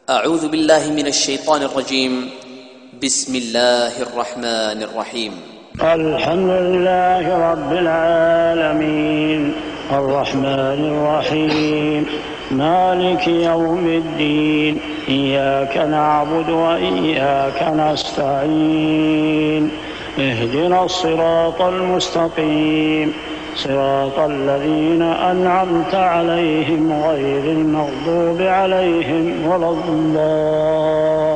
أعوذ بالله من الشيطان الرجيم. بسم الله الرحمن الرحيم. الحمد لله رب العالمين الرحمن الرحيم مالك يوم الدين إياك نعبد وإياك نستعين اهدنا الصراط المستقيم صراط الذين أنعمت عليهم غير المغضوب عليهم ولا الضالين.